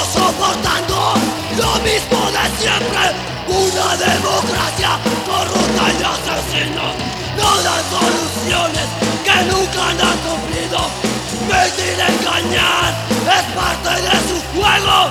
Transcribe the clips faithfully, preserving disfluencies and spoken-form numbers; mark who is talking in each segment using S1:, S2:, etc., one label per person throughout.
S1: soportando lo mismo de siempre. Una democracia corrupta y asesina. No dan soluciones que nunca han cumplido. Mentir, engañar es parte de su juego.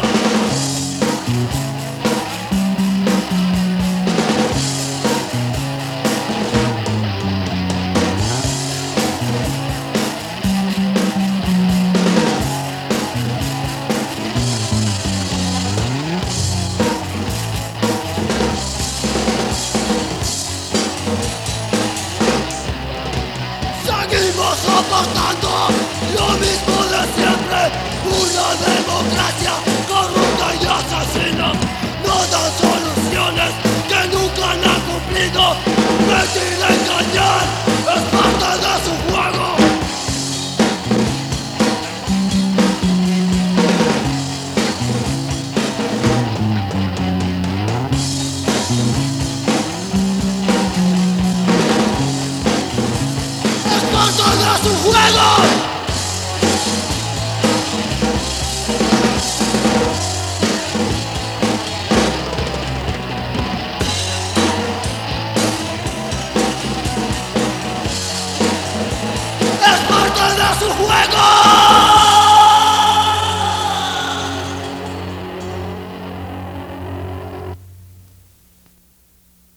S1: Seguimos soportando lo mismo de siempre. Una democracia corrupta y asesina. No dan soluciones que nunca han cumplido. Mentir, engañar es parte de su juego. Es parte de su juego. Es parte de su juego.